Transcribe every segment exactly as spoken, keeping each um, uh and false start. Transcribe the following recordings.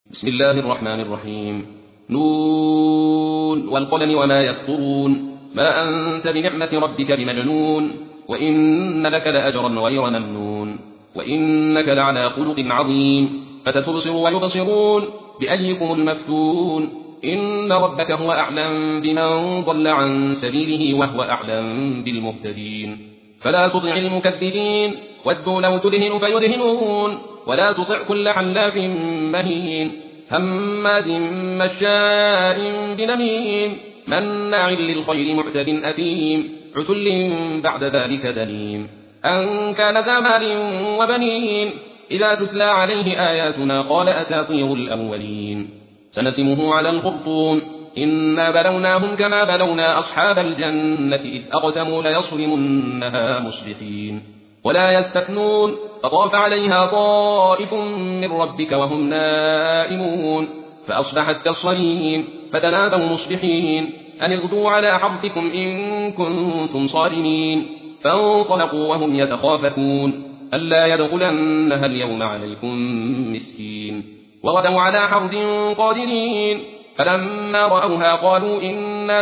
بسم الله الرحمن الرحيم. نون والقلم وما يسطرون ما أنت بنعمة ربك بمجنون وإن لك لأجرا غير ممنون وإنك لعلى خلق عظيم فستبصر ويبصرون بأيكم المفتون إن ربك هو أعلم بمن ضل عن سبيله وهو أعلم بالمهتدين فلا تطع المكذبين ودوا لو تدهن فيدهنون ولا تطع كل حلاف مهين هماز مشاء بنميم مناع للخير معتد أثيم عتل بعد ذلك زنيم أن كان ذا مال وبنين إذا تتلى عليه آياتنا قال أساطير الأولين سنسمه على الخرطوم إنا بلوناهم كما بلونا أصحاب الجنة إذ أقسموا ليصرمنها مصبحين ولا يستثنون فطاف عليها طائف من ربك وهم نائمون فأصبحت كالصريم فتنادوا مصبحين أن اغدوا على حرثكم إن كنتم صارمين فانطلقوا وهم يتخافتون ألا يدخلنها اليوم عليكم مسكين وغدوا على حرد قادرين فلما رأوها قالوا إنا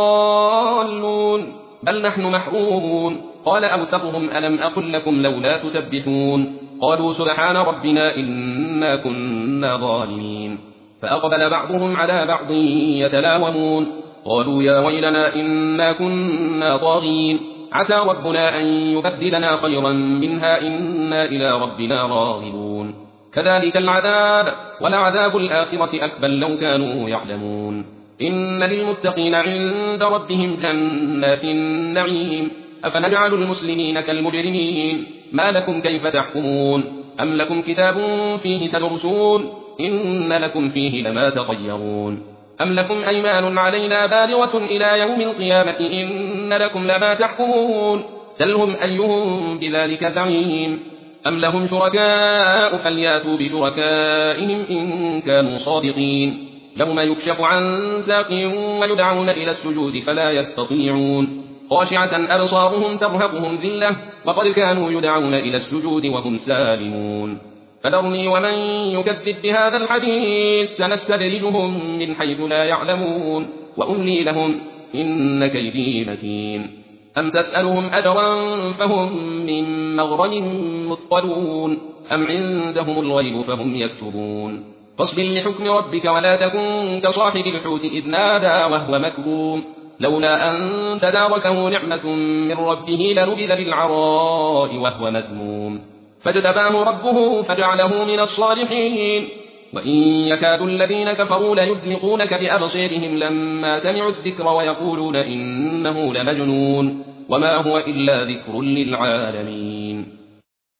لضالون بل نحن محرومون قال أوسطهم ألم أقل لكم لولا تسبحون قالوا سبحان ربنا إنا كنا ظالمين فأقبل بعضهم على بعض يتلاومون قالوا يا ويلنا إنا كنا طاغين عسى ربنا أن يبدلنا خيرا منها إنا إلى ربنا راغبون كذلك العذاب ولعذاب الآخرة أكبر لو كانوا يعلمون إن للمتقين عند ربهم جنات النعيم أفنجعل المسلمين كالمجرمين ما لكم كيف تحكمون أم لكم كتاب فيه تدرسون إن لكم فيه لما تخيرون أم لكم أيمان علينا بالغة إلى يوم القيامة إن لكم لما تحكمون سلهم أيهم بذلك زعيم أم لهم شركاء فلياتوا بشركائهم إن كانوا صادقين يوم يكشف عن ساق ويدعون إلى السجود فلا يستطيعون خاشعة أبصارهم ترهقهم ذلة وقد كانوا يدعون إلى السجود وهم سالمون فذرني ومن يكذب بهذا الحديث سنستدرجهم من حيث لا يعلمون وأملي لهم إن كيدي متين أم تسألهم أجرا فهم من مغرم مثقلون أم عندهم الغيب فهم يكتبون فاصبر لحكم ربك ولا تكن كصاحب الحوت إذ نادى وهو مكظوم لولا أن تداركه نعمة من ربه لنبذ بالعراء وهو مذموم فاجتباه ربه فجعله من الصالحين وإن يكاد الذين كفروا ليزلقونك بأبصيرهم لما سمعوا الذكر ويقولون إنه لمجنون وما هو إلا ذكر للعالمين.